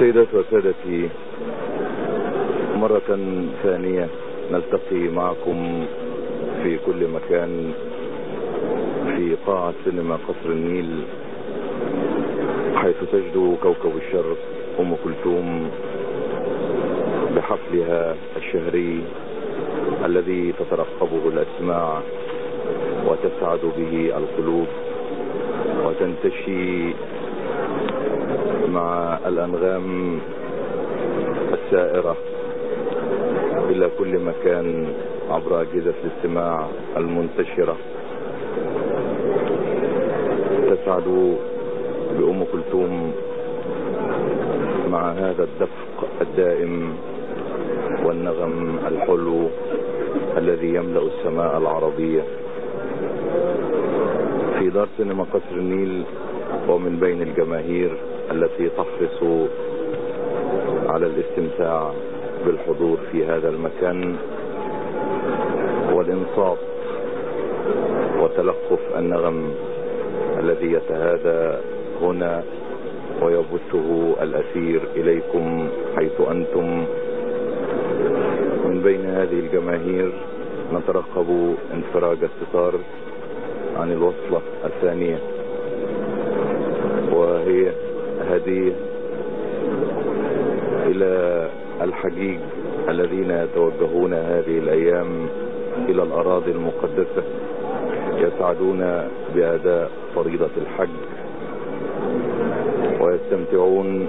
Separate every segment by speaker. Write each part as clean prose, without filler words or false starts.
Speaker 1: سيداتي وسادتي، مرة ثانية نلتقي معكم في كل مكان في قاعة سينما قصر النيل، حيث تجدو كوكب الشرق أم كلثوم بحفلها الشهري الذي تترقبه الأسماع وتسعد به القلوب وتنتشي مع الأنغام السائرة إلى كل مكان عبر أجهزة الاستماع المنتشرة. تسعد بأم كلثوم مع هذا الدفق الدائم والنغم الحلو الذي يملأ السماء العربية في دار سينما قصر النيل، ومن بين الجماهير التي تحرص على الاستمتاع بالحضور في هذا المكان والانصات وتلقف النغم الذي يتهادى هنا ويبثه الأثير إليكم حيث أنتم. من بين هذه الجماهير نترقب انفراج الستار عن الوصلة الثانية، وهي هدية إلى الحجيج الذين يتوجهون هذه الأيام إلى الأراضي المقدسة، يسعدون بأداء فريضة الحج ويستمتعون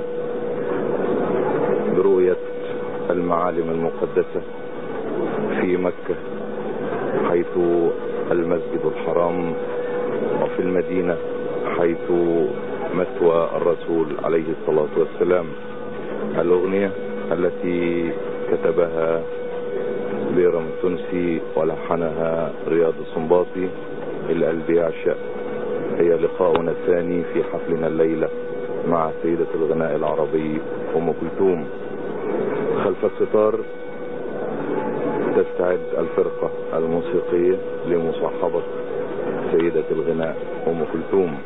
Speaker 1: برؤية المعالم المقدسة في مكة حيث المسجد الحرام، وفي المدينة حيث مثوى الرسول عليه الصلاة والسلام. الأغنية التي كتبها بيرم التونسي ولحنها رياض السنباطي، القلب يعشق، هي لقاؤنا الثاني في حفلنا الليلة مع سيدة الغناء العربي أم كلثوم. خلف الستار تستعد الفرقة الموسيقية لمصاحبة سيدة الغناء أم كلثوم،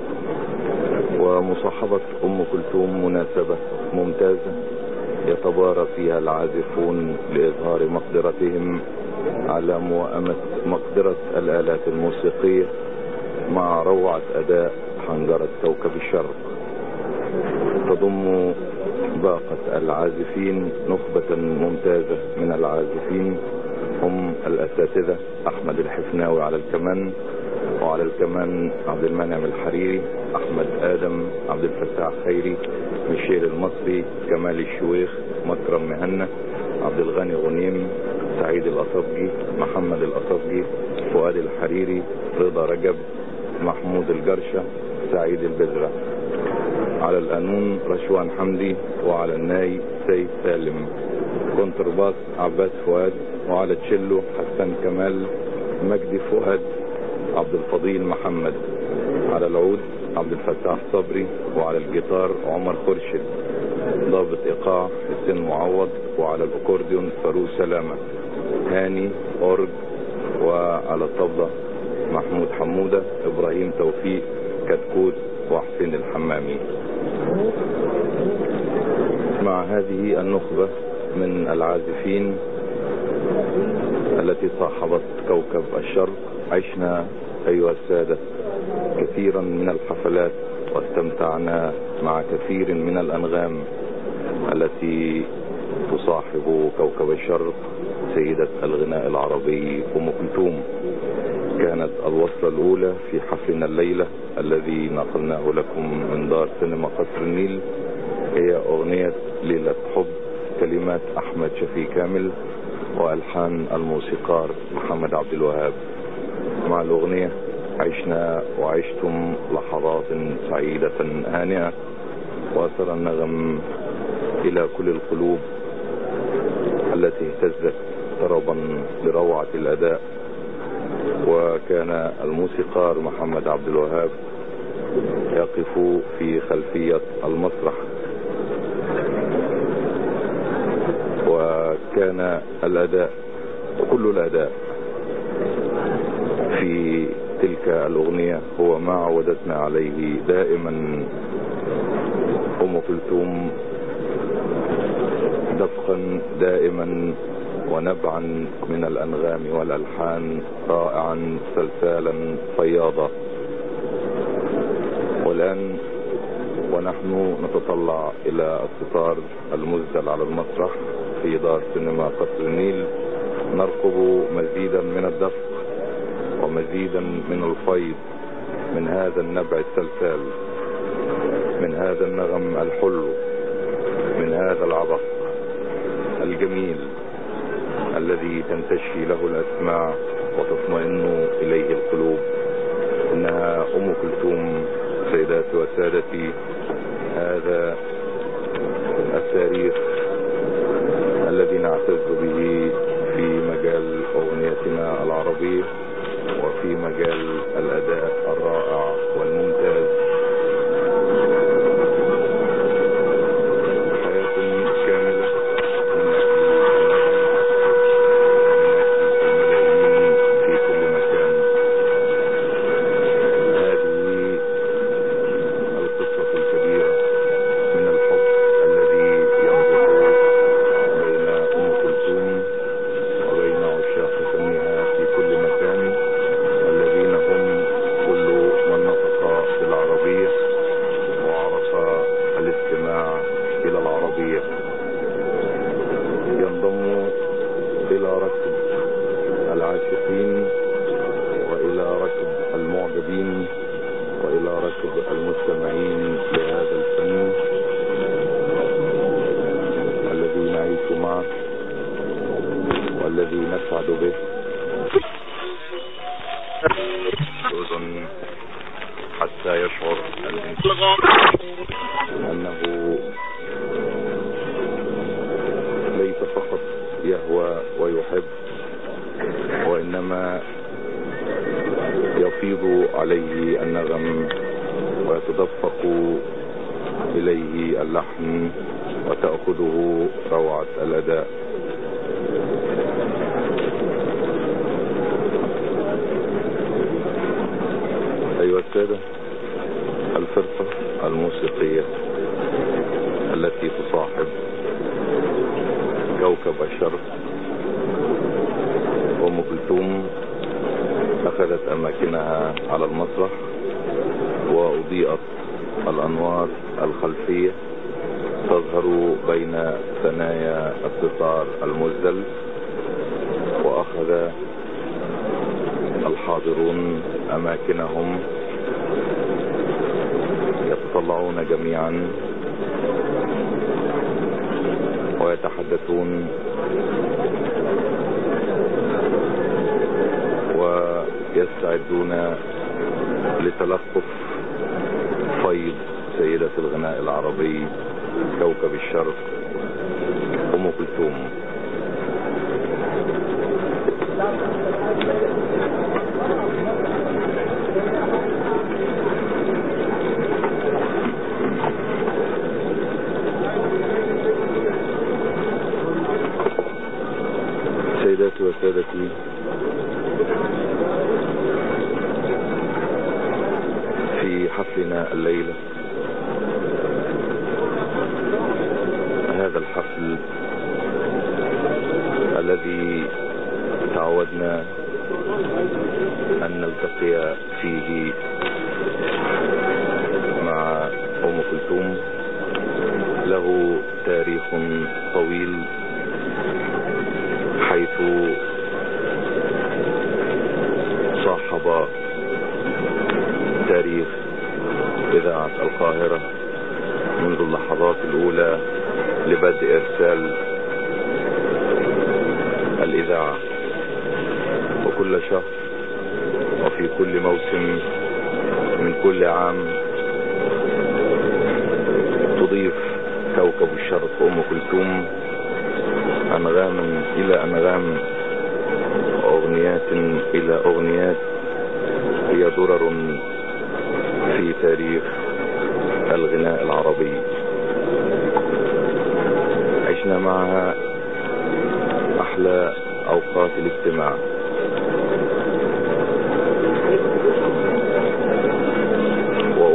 Speaker 1: ومصاحبة أم كلثوم مناسبة ممتازة يتبارى فيها العازفون لإظهار مقدرتهم على موائمة مقدرة الآلات الموسيقية مع روعة أداء حنجرة كوكب الشرق. تضم باقة العازفين نخبة ممتازة من العازفين، هم الأساتذة أحمد الحفناوي على الكمان، وعلى الكمان عبد المنعم الحريري، أحمد آدم، عبد الفتاح خيري، ميشيل المصري، كمال الشويخ، مكرم مهنا، عبد الغني غنيم، سعيد الأصبجي، محمد الأصبجي، فؤاد الحريري، رضا رجب، محمود الجرشة، سعيد البذرة. على القانون رشوان حمدي، وعلى الناي سيد سالم، كونترباس عباس فؤاد، وعلى تشيلو حسن كمال، مجدي فؤاد، عبد الفضيل محمد، على العود عبد الفتاح صبري، وعلى الجيتار عمر خرشد، ضابط ايقاع حسين معوض، وعلى الاكورديون فاروق سلامة، هاني اورج، وعلى الطبلة محمود حمودة، ابراهيم توفيق، كتكوت، وحسين الحمامي. مع هذه النخبة من العازفين التي صاحبت كوكب الشرق عشنا أيها السادة كثيرا من الحفلات، واستمتعنا مع كثير من الأنغام التي تصاحب كوكب الشرق سيدة الغناء العربي أم كلثوم. كانت الوصلة الأولى في حفلنا الليلة الذي نقلناه لكم من دار سينما قصر النيل هي أغنية ليلة حب، كلمات أحمد شفيق كامل وألحان الموسيقار محمد عبد الوهاب. مع الأغنية عشنا وعشتم لحظات سعيدة هانئة، وصل النغم إلى كل القلوب التي اهتزت طربا لروعة الأداء. وكان الموسيقار محمد عبد الوهاب يقف في خلفية المسرح، وكان الأداء كل الأداء في تلك الأغنية هو ما عودتنا عليه دائما أم كلثوم دفقا دائما ونبعا من الأنغام والألحان رائعا سلسالا فياضا. والآن ونحن نتطلع إلى الستار المسدل على المسرح في دار سينما قصر النيل، نرقب مزيدا من الدفق ومزيدا من الفيض من هذا النبع السلسال، من هذا النغم الحلو، من هذا العبق الجميل الذي تنتشي له الأسماع وتطمئن إليه القلوب. إنها أم كلثوم سيداتي وسادتي، هذا التاريخ الذي نعتز به في مجال أغنيتنا العربية وفي مجال الأداء الرائع والممتاز. حياة كاملة من الملايين في كل مكان. هذه القصة الكبيرة من الحب الذي يربط بين أم كلثوم وبين عشاق فنها في كل مكان، الذين هم كل من نطق بالعربية وعرف الاستماع إلى العربية. ينضم إلى ركب العاشقين وإلى ركب المعجبين وإلى ركب المستمعين لهذا الفن الذي نعيش معه والذي نسعد به. أذن حتى يشعر الإنسان أنه ليس فقط يهوى ويحب، وإنما يفيض عليه النغم ويتدفق إليه اللحن وتأخذه روعة الأداء. أيها السادة، الفرقة الموسيقية التي تصاحب كوكب الشرق أم كلثوم أخذت أماكنها على المسرح وأضيئت الأنوار الخلفية تظهر بين ثنايا الستار المسدل، وأخذ الحاضرون أماكنهم يتطلعون جميعا ويتحدثون ويستعدون لتلقف فيض سيدة الغناء العربي كوكب الشرق أم كلثوم. سيداتي وسادتي، في حفلنا الليلة، هذا الحفل الذي تعودنا أن نلتقي فيه مع أم كلثوم، له تاريخ طويل، حيث صاحب تاريخ إذاعة القاهرة منذ اللحظات الأولى لبدء إرسال الإذاعة، وكل شهر وفي كل موسم من كل عام تضيف كوكب الشرق أم كلثوم أنغام إلى أنغام، أغنيات إلى أغنيات، هي درر في تاريخ الغناء العربي. عشنا معها أحلى أوقات الاستماع،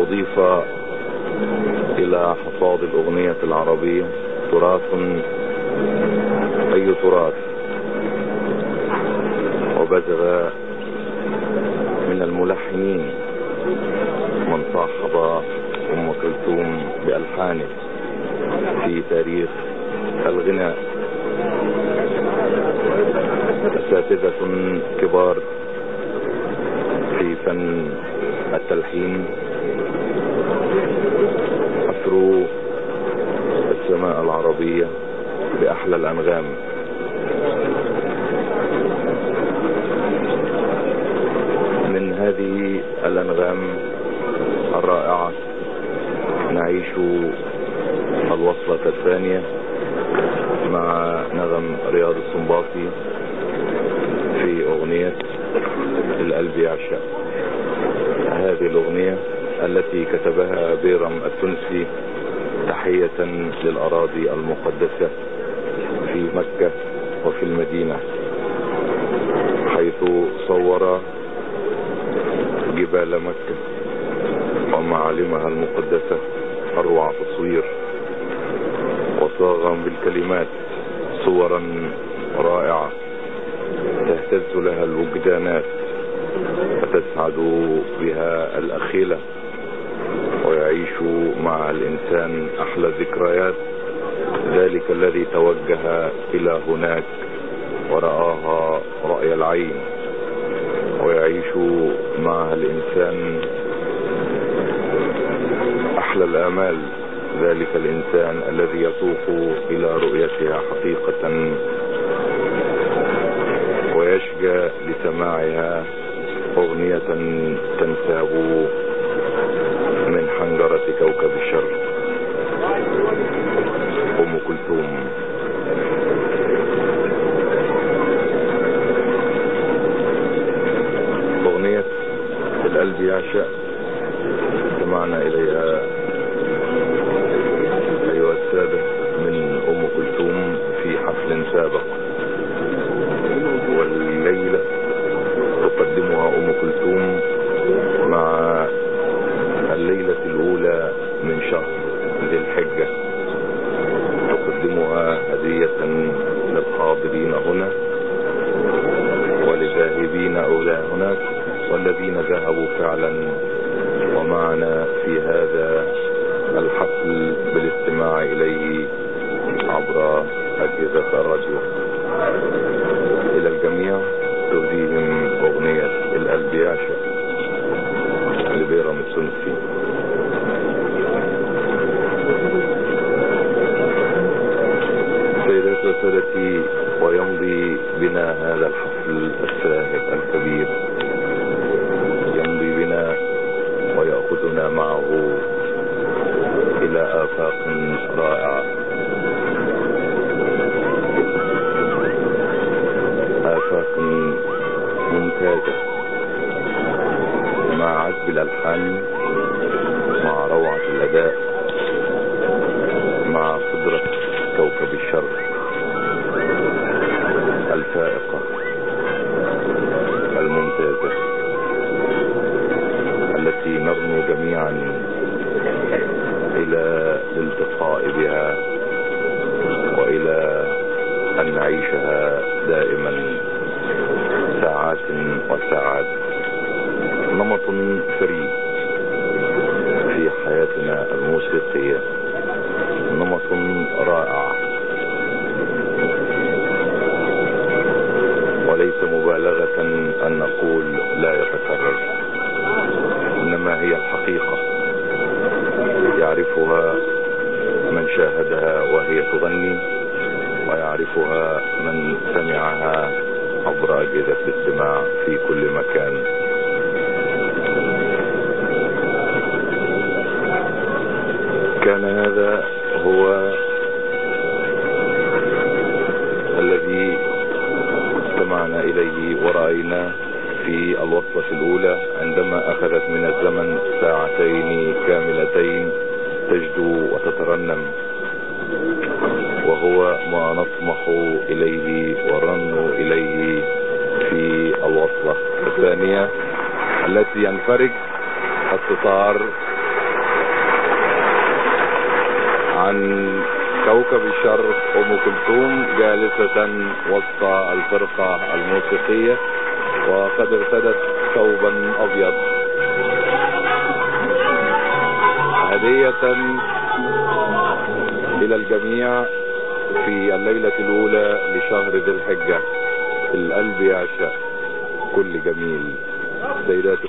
Speaker 1: وأضيف إلى حصاد الأغنية العربية تراث أي تراث، وبزغ من الملحنين من صاحب أم كلثوم بألحانه في تاريخ الغناء. أساتذة كبار في فن التلحين أثروا السماء العربية بأحلى الأنغام. من هذه الأنغام الرائعة نعيش الوصلة الثانية مع نغم رياض السنباطي في أغنية القلب يعشق. هذه الأغنية التي كتبها بيرم التونسي تحية للأراضي المقدسة في مكة وفي المدينة، حيث صور جبال مكة ومعالمها المقدسة أروع تصوير، وصاغ بالكلمات صورا رائعة تهتز لها الوجدانات فتسعد بها الأخيلة، ويعيش مع الإنسان أحلى ذكريات ذلك الذي توجه إلى هناك ورآها رأي العين، ويعيش مع الإنسان أحلى الآمال ذلك الإنسان الذي يطوف إلى رؤيتها حقيقة ويشجى لسماعها أغنية تنساب من حنجرة كوكب الشرق، أم كلثوم. أغنية القلب يعشق سمعنا إليها أيها السادة من أم كلثوم في حفل سابق، والليلة تقدمها أم كلثوم مع الليلة الأولى من شهر ذي الحجة، تقدمها هدية للحاضرين هنا ولذاهبين أولى هناك والذين ذهبوا فعلا ومعنا في هذا الحفل بالاستماع إليه عبر أجهزة الراديو. إلى الجميع تهديهم أغنية القلب يعشق لبيرم التونسي. سيداتي وسادتي، ويمضي بنا هذا الحفل الساهر الكبير، يمضي بنا ويأخذنا معه إلى آفاق رائعة، آفاق ممتازة مع عذب الألحان، مع روعة الأداء، مع قدرة كوكب الشرق الفائقة الممتازة التي نرنو جميعا إلى الالتقاء بها وإلى أن نعيشها دائما ساعات وساعات. نمط فريد في حياتنا الموسيقية، نمط رائع وليس مبالغة أن نقول لا يتكرر، إنما هي الحقيقة يعرفها من شاهدها وهي تغني، ويعرفها من سمعها عبر أجهزة الاستماع في كل مكان. كان هذا هو الذي استمعنا إليه ورأينا في الوصلة الأولى عندما أخذت من الزمن ساعتين كاملتين تجدو وتترنم، وهو ما نطمح إليه ونرنو إليه في الوصلة الثانية التي ينفرج الستار عن كوكب كوكب الشرق أم كلثوم جالسة وسط الفرقة الموسيقية وقد ارتدت ثوبا أبيض هدية إلى الجميع في الليلة الأولى لشهر ذي الحجة. القلب يعشق كل جميل. سيدات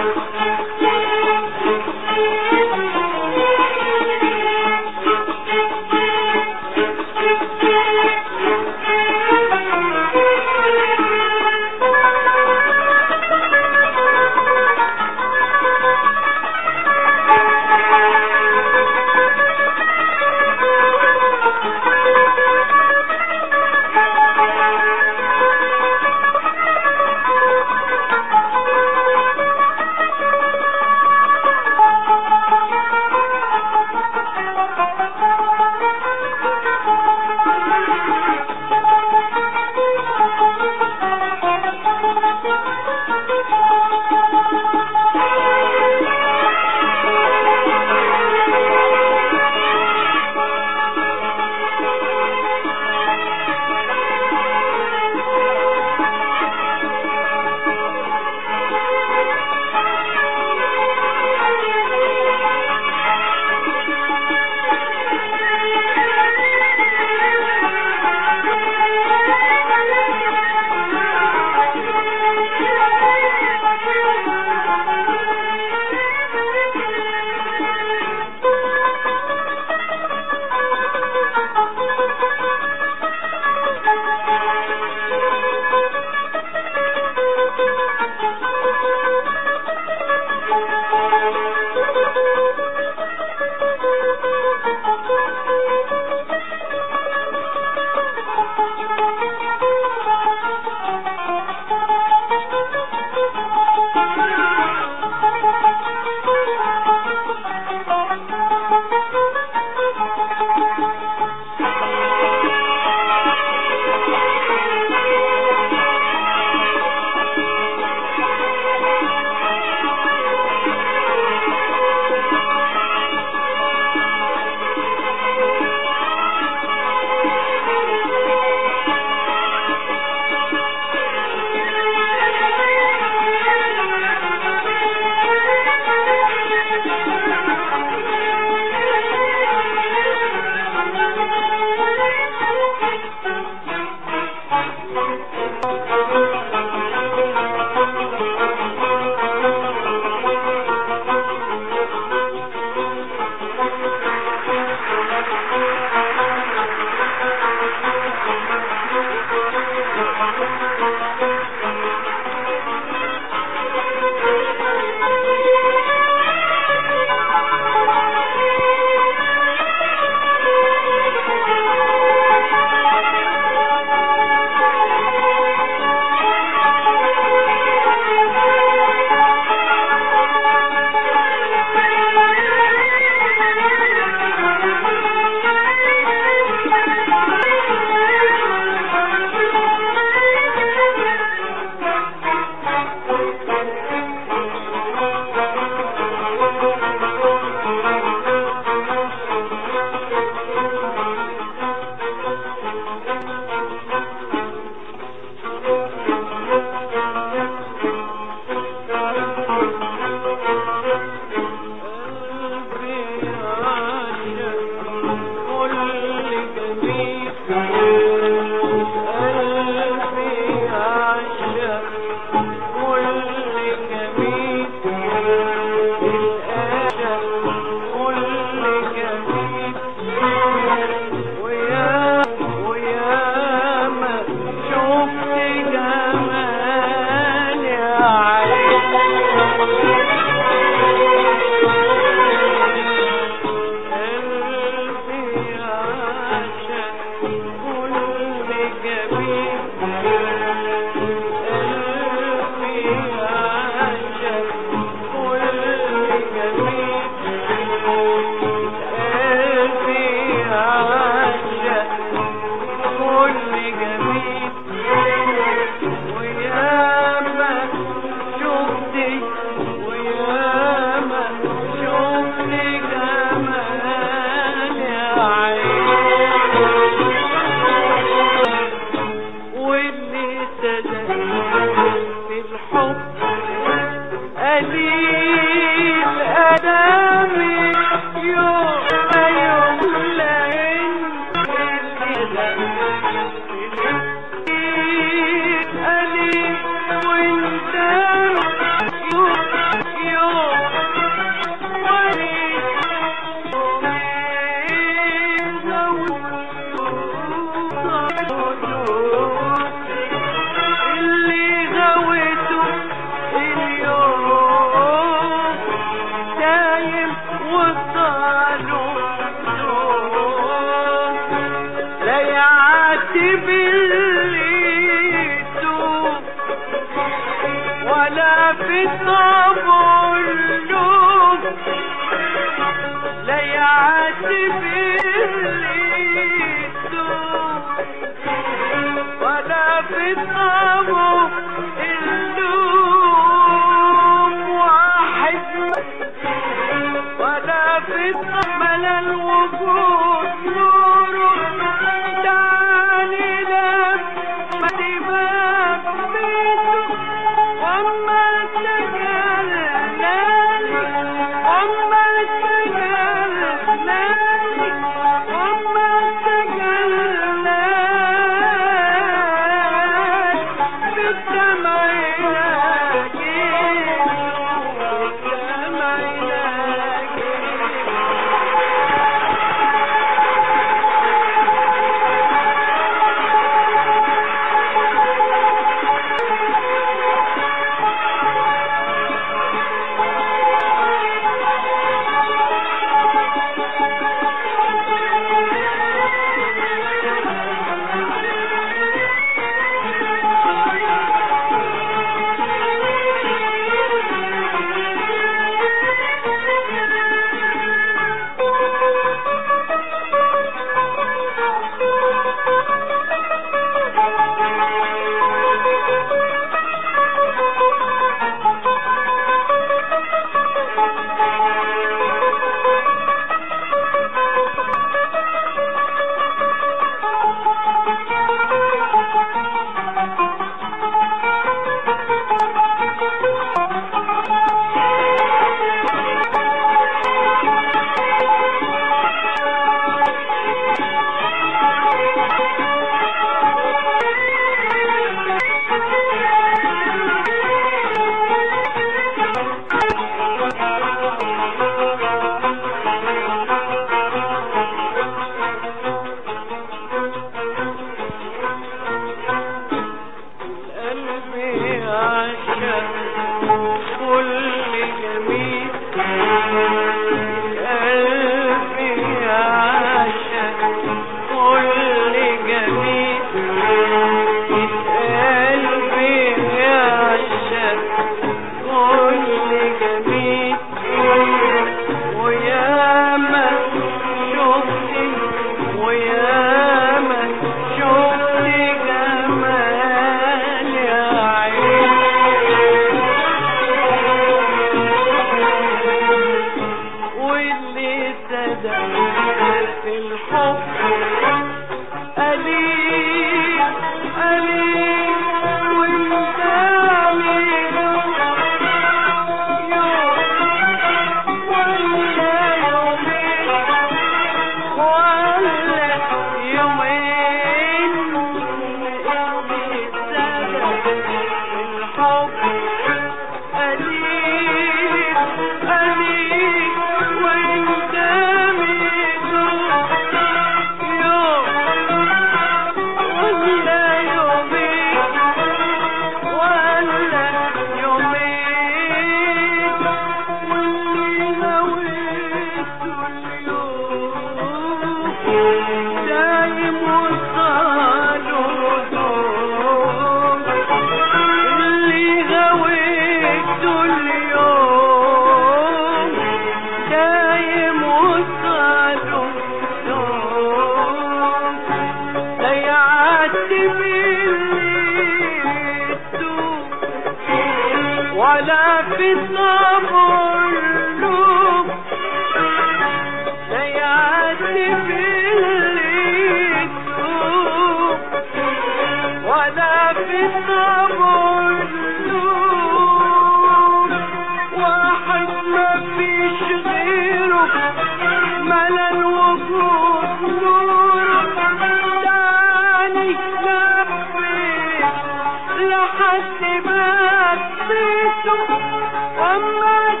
Speaker 2: لحد ما بصيته وما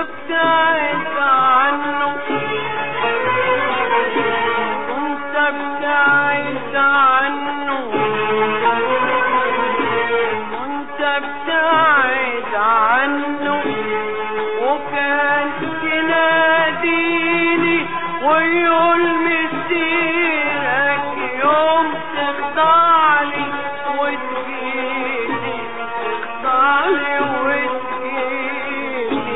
Speaker 2: ابتعد عنه كنت ابتعد عنه كنت ابتعد عنه وكان يناديني ويقول مسيرك يوم تخضعلي وتجيني تخضعلي وتجيني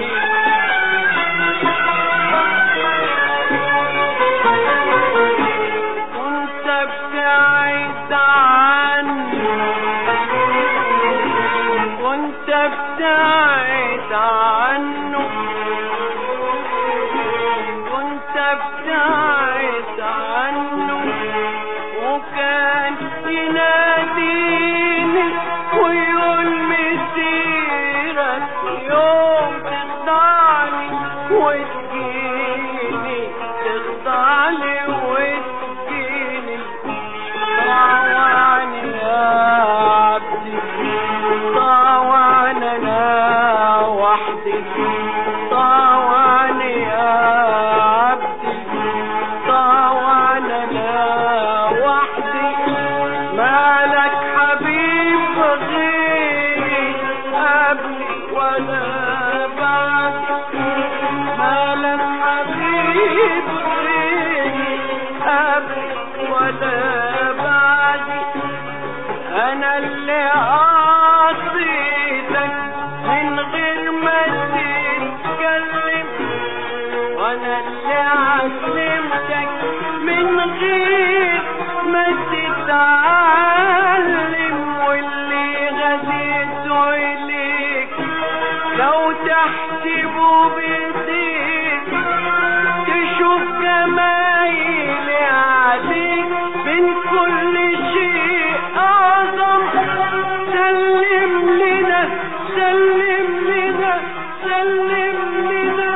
Speaker 2: كنت ابتعد عنه كنت ابتعد عنه كنت ابتعد عنه وكان يناديني ويقول مسيرك يوم تخضعني وتجيني تخضعني وتجيني طاوعني يا عبدي طاوعني انا وحدي طاوعني يا عبدي طاوعني انا وحدي مالك حبيب غيري قبلي ولا بعدي مالك حبيب غيري قبلي ولا بعدي انا اللي عصيتك من غير ما تتكلم وانا اللي علمتك من غير ما تتعلم واللي غديته اليك لو تحسبه بايديك تشوف جمايلي عليك من كل شيء اعظم سلم لنا سلم لنا سلم لنا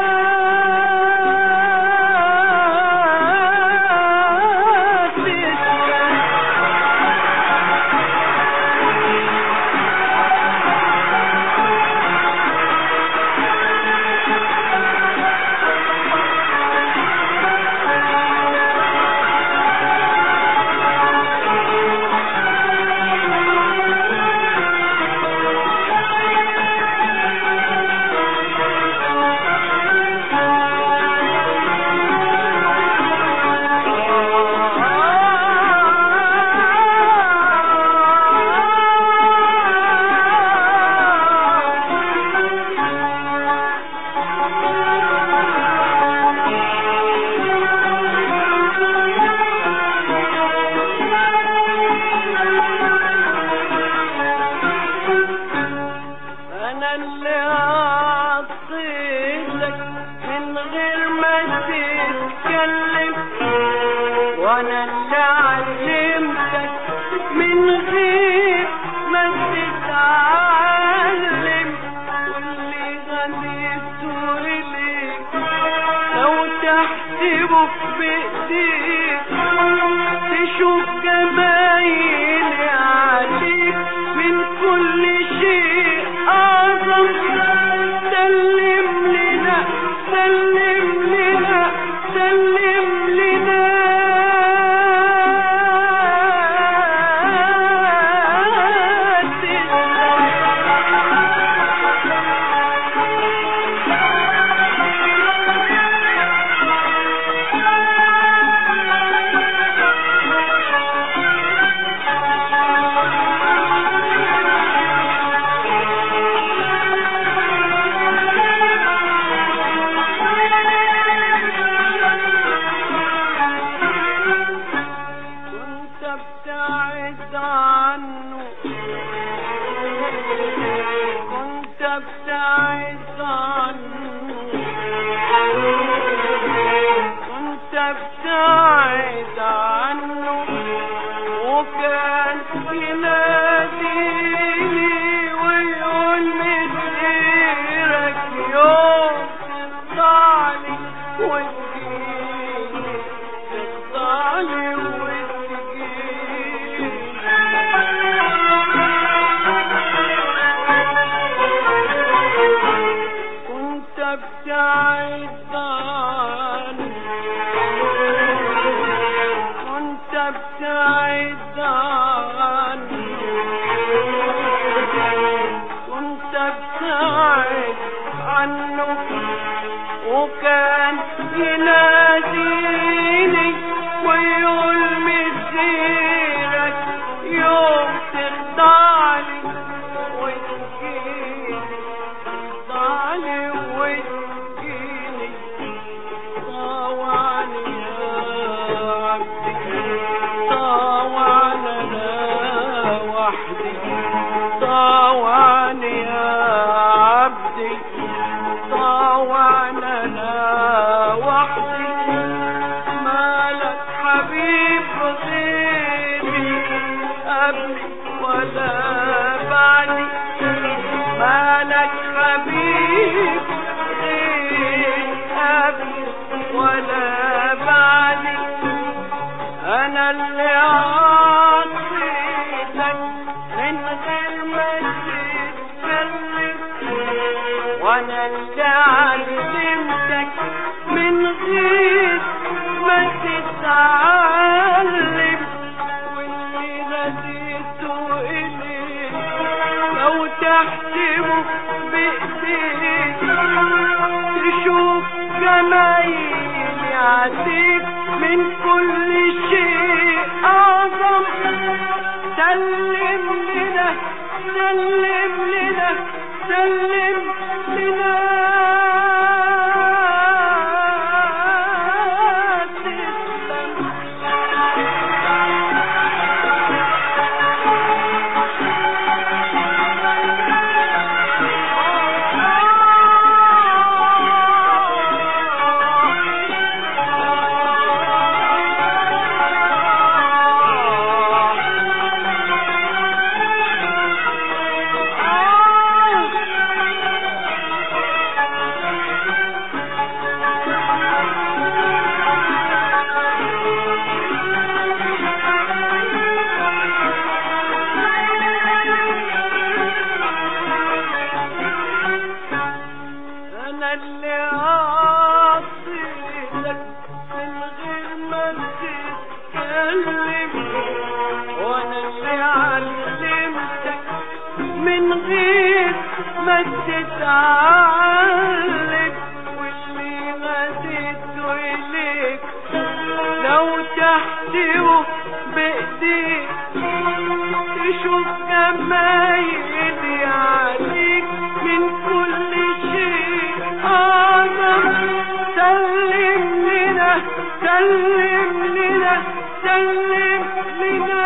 Speaker 2: انا اللي عصيتك من غير ما تتكلم وانا اللي علمتك من غير ما تتعلم واللي غنيته اليك لو تحسبه بايديك تشوف جمايلي عليك من كل شيء اعظم سلم لنا سلم لنا سلم لنا ابتعد عنه كنت ابتعد عنه كنت ابتعد عنه وكان يناديني ويقول مسيرك يوم تخضعني وتجيني تخضعني ابتعد عني وانت ابتعد عني وانت ابتعد عنه وكان يناديني ويقول مسيرك يوم تخضعلي وتجيني تخضعلي وتجيني طاوعني يا عبدي طاوعني انا وحدي طاوعني يا عبدي طاوعني انا وحدي مالك حبيب غيري قبلي ولا بعدي مالك حبيب غيري قبلي ولا بعدي انا اللي عصيتك من غير ما تتكلم وانا اللي علمتك من غير ما تتعلم واللي ناديته إليك لو تحسبه بإيديك تشوف جمايلي عليك من كل شيء أعظم سلم لنا سلم لنا سلم لنا اللي عصيتك من غير ما تتكلم وانا اللي علمتك من غير ما تتعلم واللي ناديته اليك لو تحسبه بايديك تشوف جمايلي عليك من كل شيء أعظم سلم لنا سلم لنا سلم لنا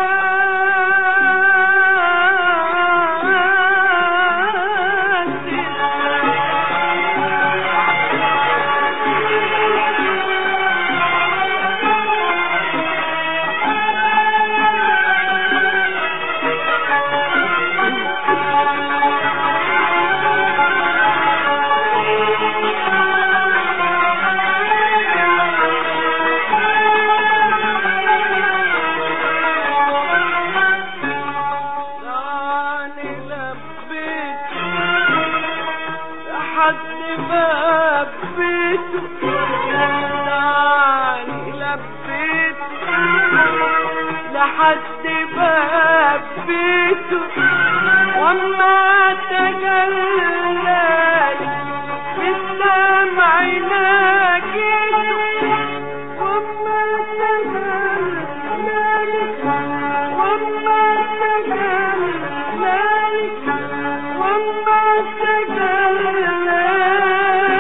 Speaker 2: لحد باب بيته وما تجلالي بالدمع ناجيته وما تجلالي وما تجلالي وما تجلالي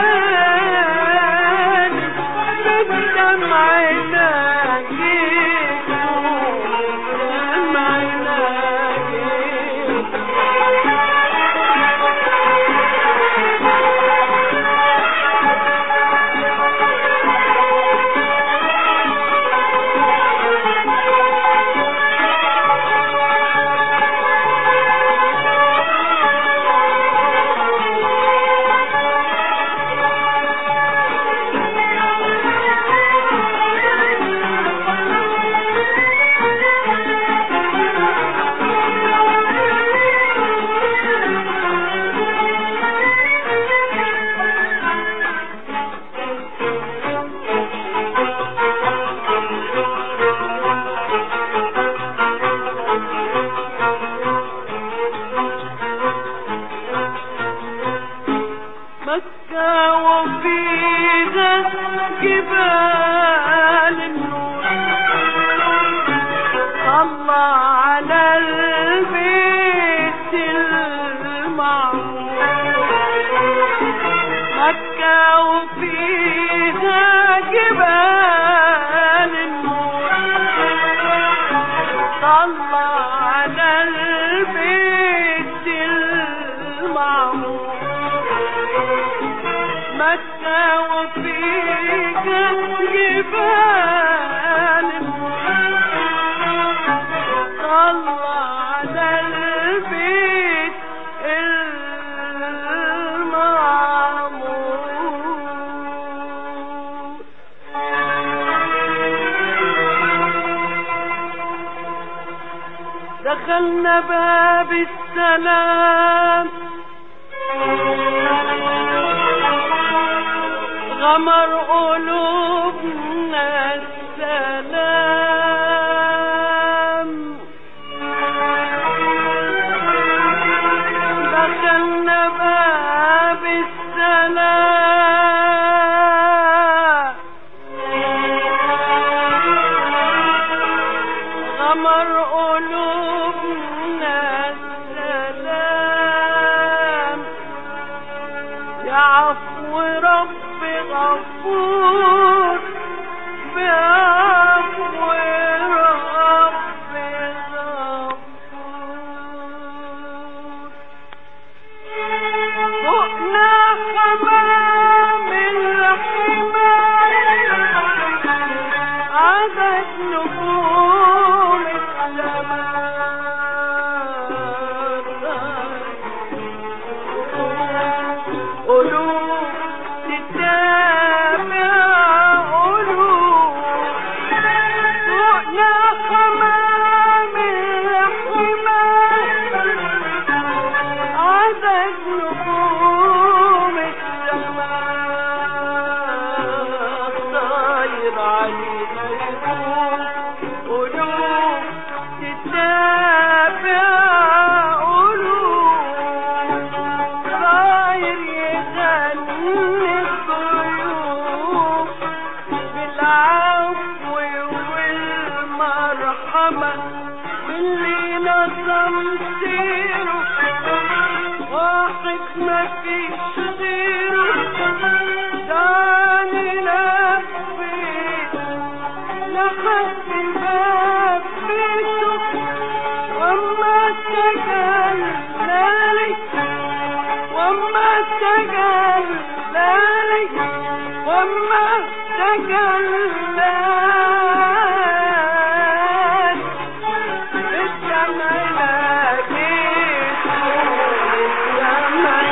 Speaker 2: وفيها جبال النور صلى على البيت المعمور مكة وفيها جبال النور صلى على البيت المعمور مكة وفيها جبال صلى على البيت المعمور دخلنا باب السلام غمر قلوبنا السلام دخلنا باب السلام غمر قلوبنا السلام يا عفو رب غفور بعفو رب غفور فوقنا حمام الحمام عدد نجوم السماء قلوب تتابع قلوب فوقنا حمام الحمام عدد نجوم السماء طاير علينا يقول قلوب تتابع قلوب طاير يغني الضيوف بالعفو والمرحمة واللي نظم سيره واحد ما فيش غيره تاني لفيت لحد باب بيته وما تجلالي وما تجلالي وما تجلالي الجمع لقيته الجمع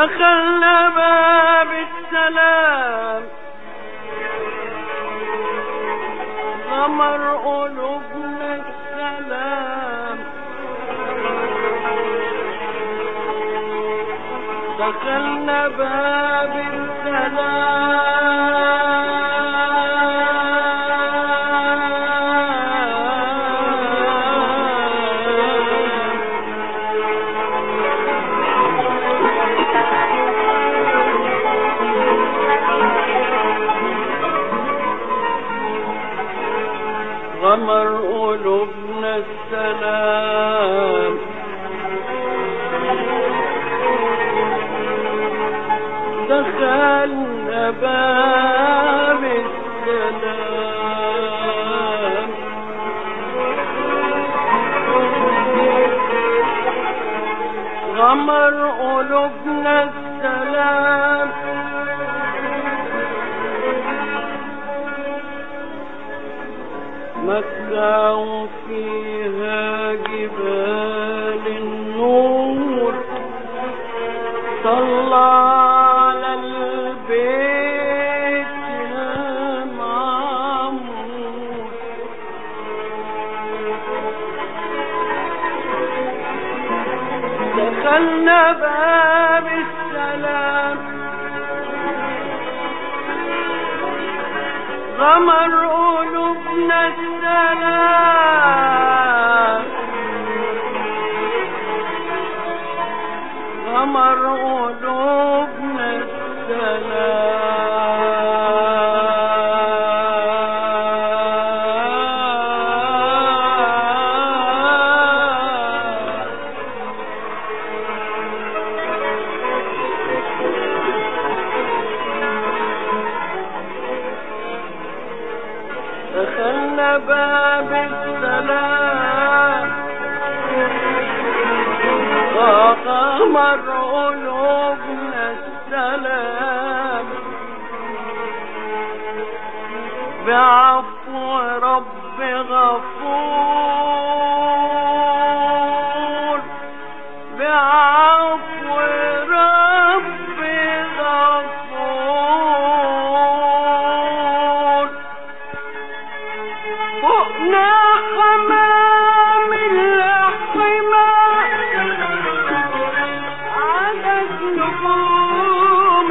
Speaker 2: دخلنا باب السلام غمر قلوبنا السلام دخلنا باب غمر قلوبنا السلام دخلنا باب السلام غمر قلوبنا السلام مكة وفيها جبال النور طلع على البيت المعمور دخلنا باب السلام غمر قلوبنا السلام غمر قلوبنا دخلنا باب السلام غمر قلوبنا السلام بعفو رب غفور بعفو رب غفور فوقنا حمام الحمى عدد نجوم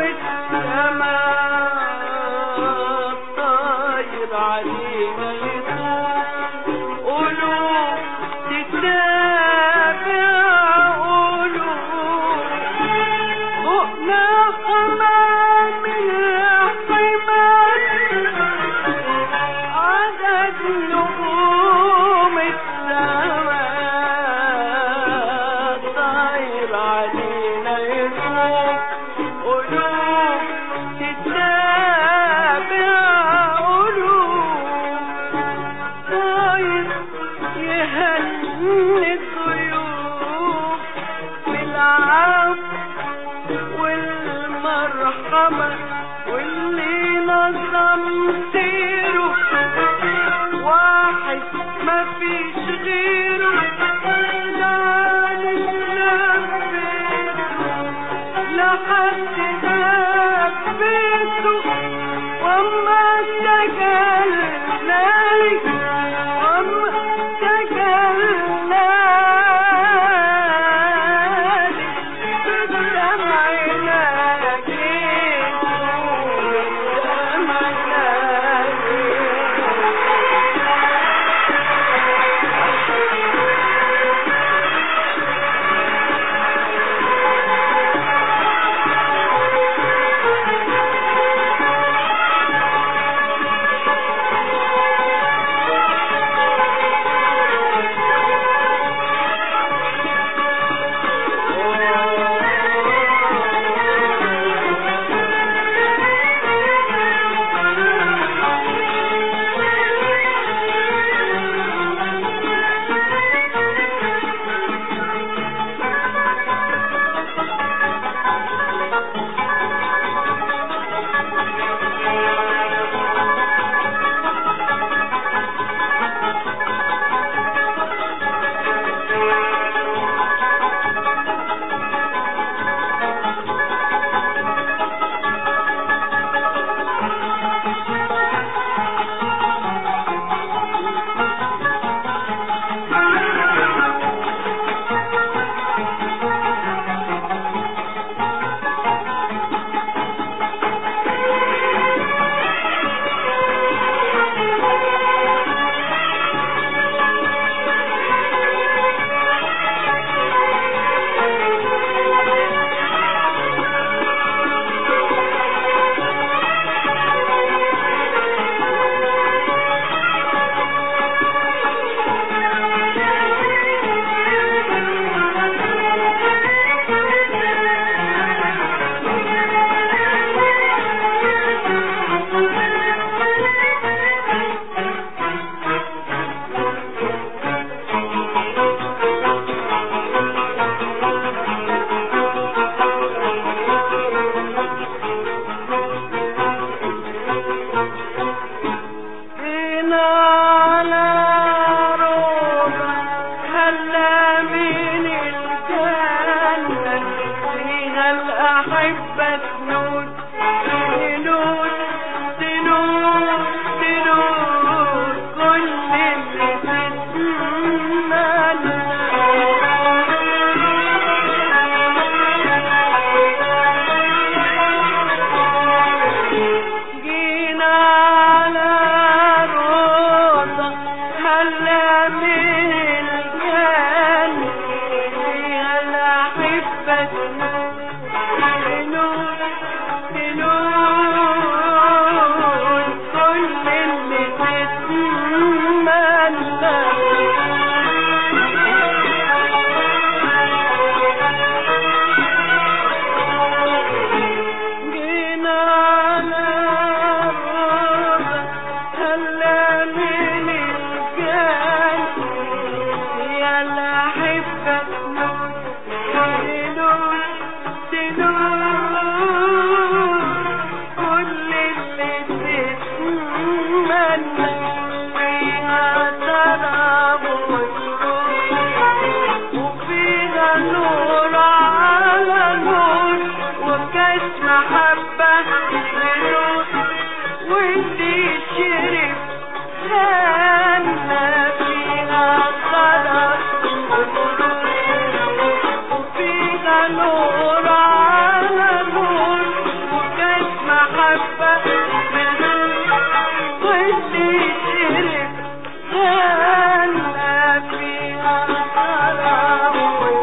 Speaker 2: السماء طاير علينا يطوف قلوب تتابع قلوب فوقنا حمام الحمى عدد نجوم السماء طاير علينا يطوف قلوب تتابع قلوب طاير يهني الضيوف بالعفو والمرحمة واللي نظم سيره واحد ما فيش غيره لا نلبسه لحد نلبسه وما تجلنا وما تجلنا بدمعنا جيته بدمعنا جينا على روضة هلا من الجنة فيها الأحبة تنود تنود تنود تنود كل اللي تتمنى. جينا على روضة هلا من الجنة فيها الأحبة تنود تنود تنود كل اللي تتمنى. جينا على روضة هلا من الجنة يا الأحبة تنود تنود تنود كل اللي تتمنى. فيها سلام وفيها نور على نور وكاس محبة بنور واللي شرب جنة. فيها سلام وفيها نور على نور وكاس محبة بنور واللي شرب جنة. فيها سلام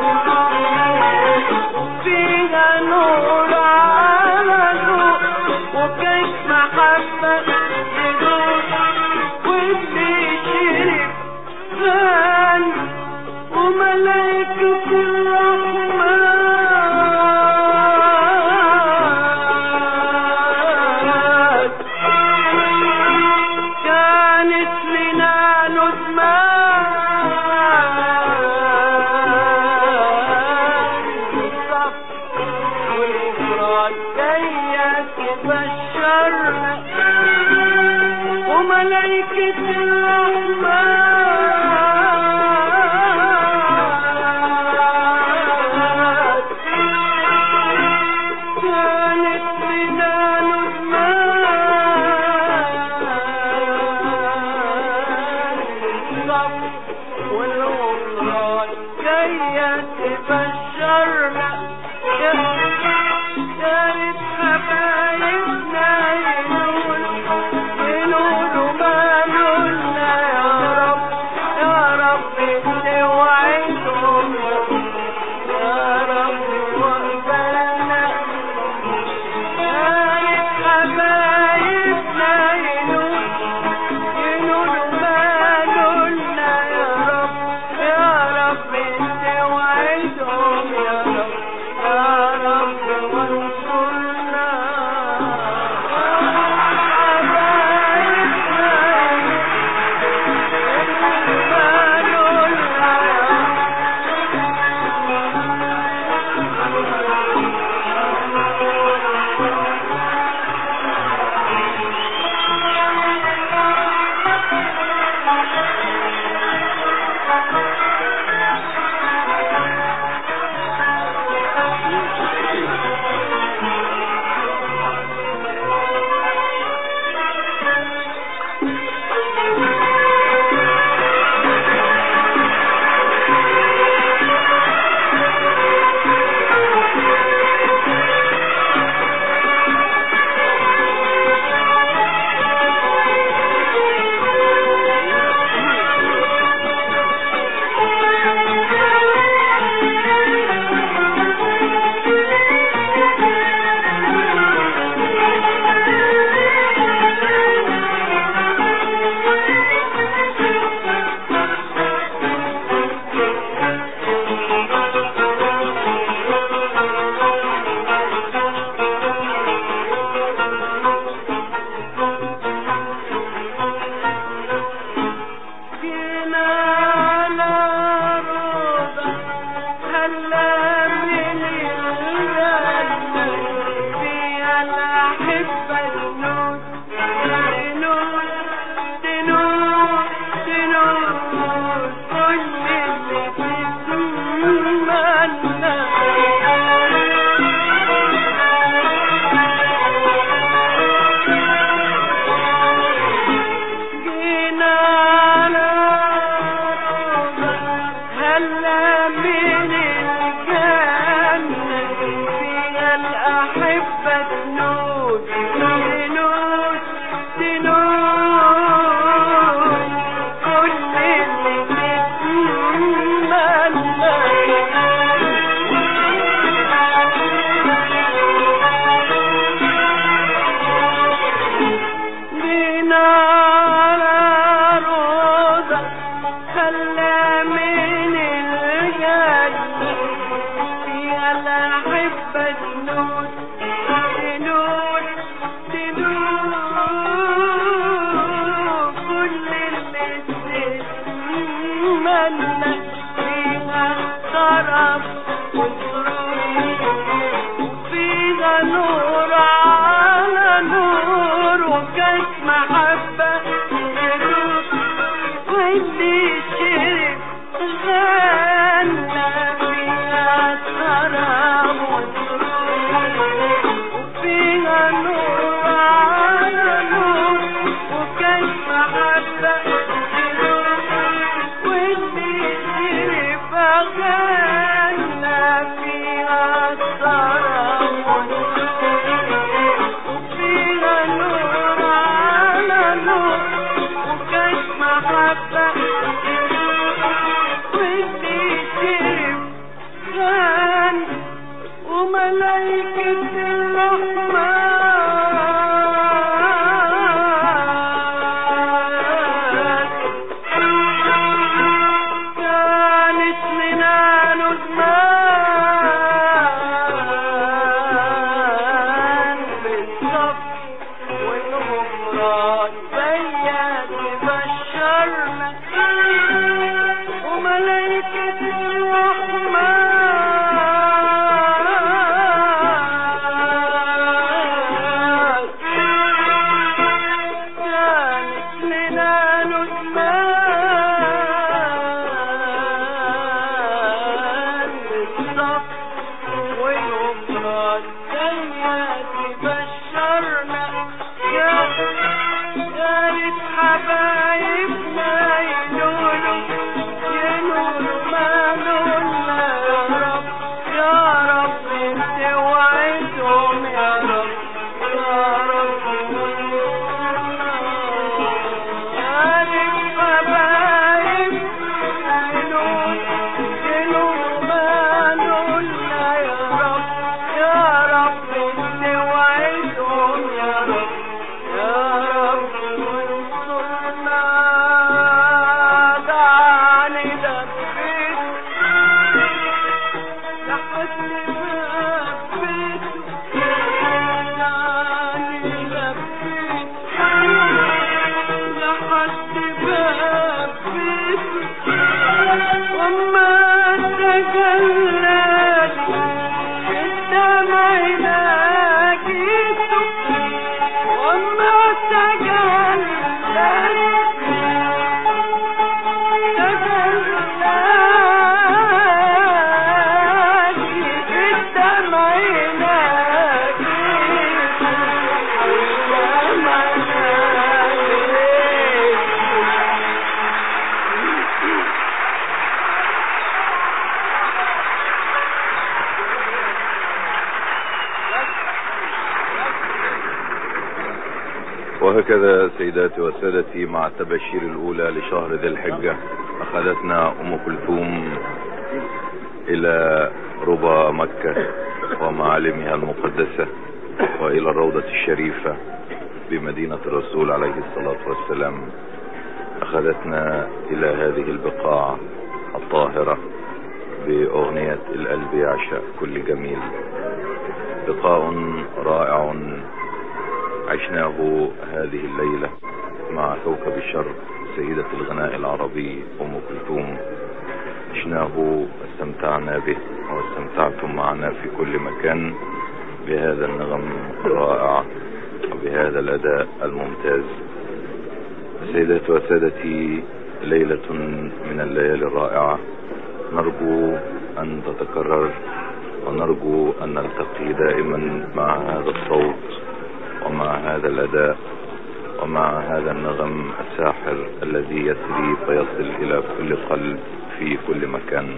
Speaker 2: وفيها نور على نور وكاس محبة بنور واللي شرب جنة. وملائكة الرحمن كانت لنا ندمان الصف والغفران جاية تبشرنا. وملائكة الرحمن كانت لنا ندمان الصف والغفران جاية تبشرنا. كانت حبايبنا ينول ما نولنا يا رب يا رب توعدهم يا رب واقبلنا. كانت حبايبنا ينول ما نولنا واللي شرب غنى فيها سلام وفيها نور على نور وكان محبة واللي شرب غنى فيها سلام وفيها نور على نور وكان محبة واللي شرب غنى وملايكة الرحمن كانت منال زمان بالصف والغفران بيات بشرنا وملايكة الرحمن كانت منال زمان بالصف والغفران بيات بشرنا يا ريت حبايبنا ينولوا ما نقولنا يا رب انت وعدهم يا رب يا رب يا ريت حبايبنا ينولوا ما نقولنا يا رب انت وعدهم يا رب يا رب وانصرنا دعني لبيت لحد باب بيته دعني لبيت لحد باب بيته وما تجلت الدمع ناجيته وما تجلت
Speaker 1: وهكذا سيداتي وسادتي مع التباشير الأولى لشهر ذي الحجة أخذتنا أم كلثوم إلى ربى مكة ومعالمها المقدسة وإلى الروضة الشريفة بمدينة الرسول عليه الصلاة والسلام. أخذتنا إلى هذه البقاع الطاهرة بأغنية القلب يعشق كل جميل. لقاء رائع عشناه هذه الليلة مع كوكب الشرق سيدة الغناء العربي أم كلثوم. عشناه واستمتعنا به واستمتعتم معنا في كل مكان بهذا النغم الرائع وبهذا الأداء الممتاز. سيداتي وسادتي، ليلة من الليالي الرائعة نرجو أن تتكرر ونرجو أن نلتقي دائما مع هذا الصوت ومع هذا الأداء ومع هذا النغم الساحر الذي يسري فيصل إلى كل قلب في كل مكان.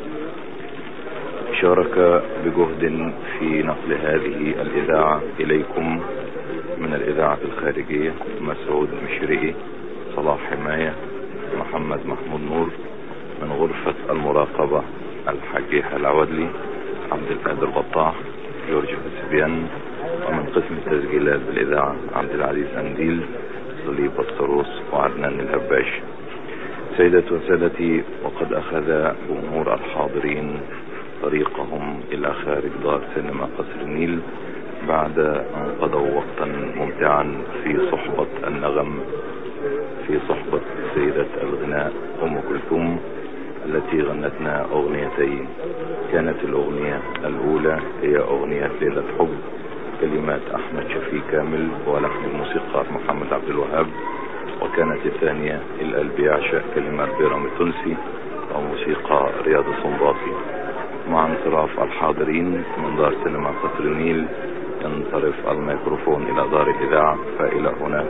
Speaker 1: شارك بجهد في نقل هذه الإذاعة إليكم من الإذاعة الخارجية مسعود مشرقي، صلاح حماية، محمد محمود نور، من غرفة المراقبة الحاج العودلي، عبد القادر بطاح، جورج حسبيان، ومن قسم التسجيلات بالإذاعة عبد العزيز أنديل، صليب الصروس، وعدنان الهباش. سيداتي وسادتي، وقد أخذ جمهور الحاضرين طريقهم إلى خارج دار سينما قصر النيل بعد أن قضوا وقتا ممتعا في صحبة النغم، في صحبة سيدة الغناء أم كلثوم التي غنتنا أغنيتين. كانت الأغنية الأولى هي أغنية ليلة حب، كلمات أحمد شفيق كامل ولحن الموسيقار محمد عبد الوهاب، وكانت الثانية القلب يعشق كلمات بيرام التونسي وموسيقى رياض السنباطي. مع انصراف الحاضرين من دار سينما قصر النيل ينصرف الميكروفون إلى دار الإذاعة، فإلى هنا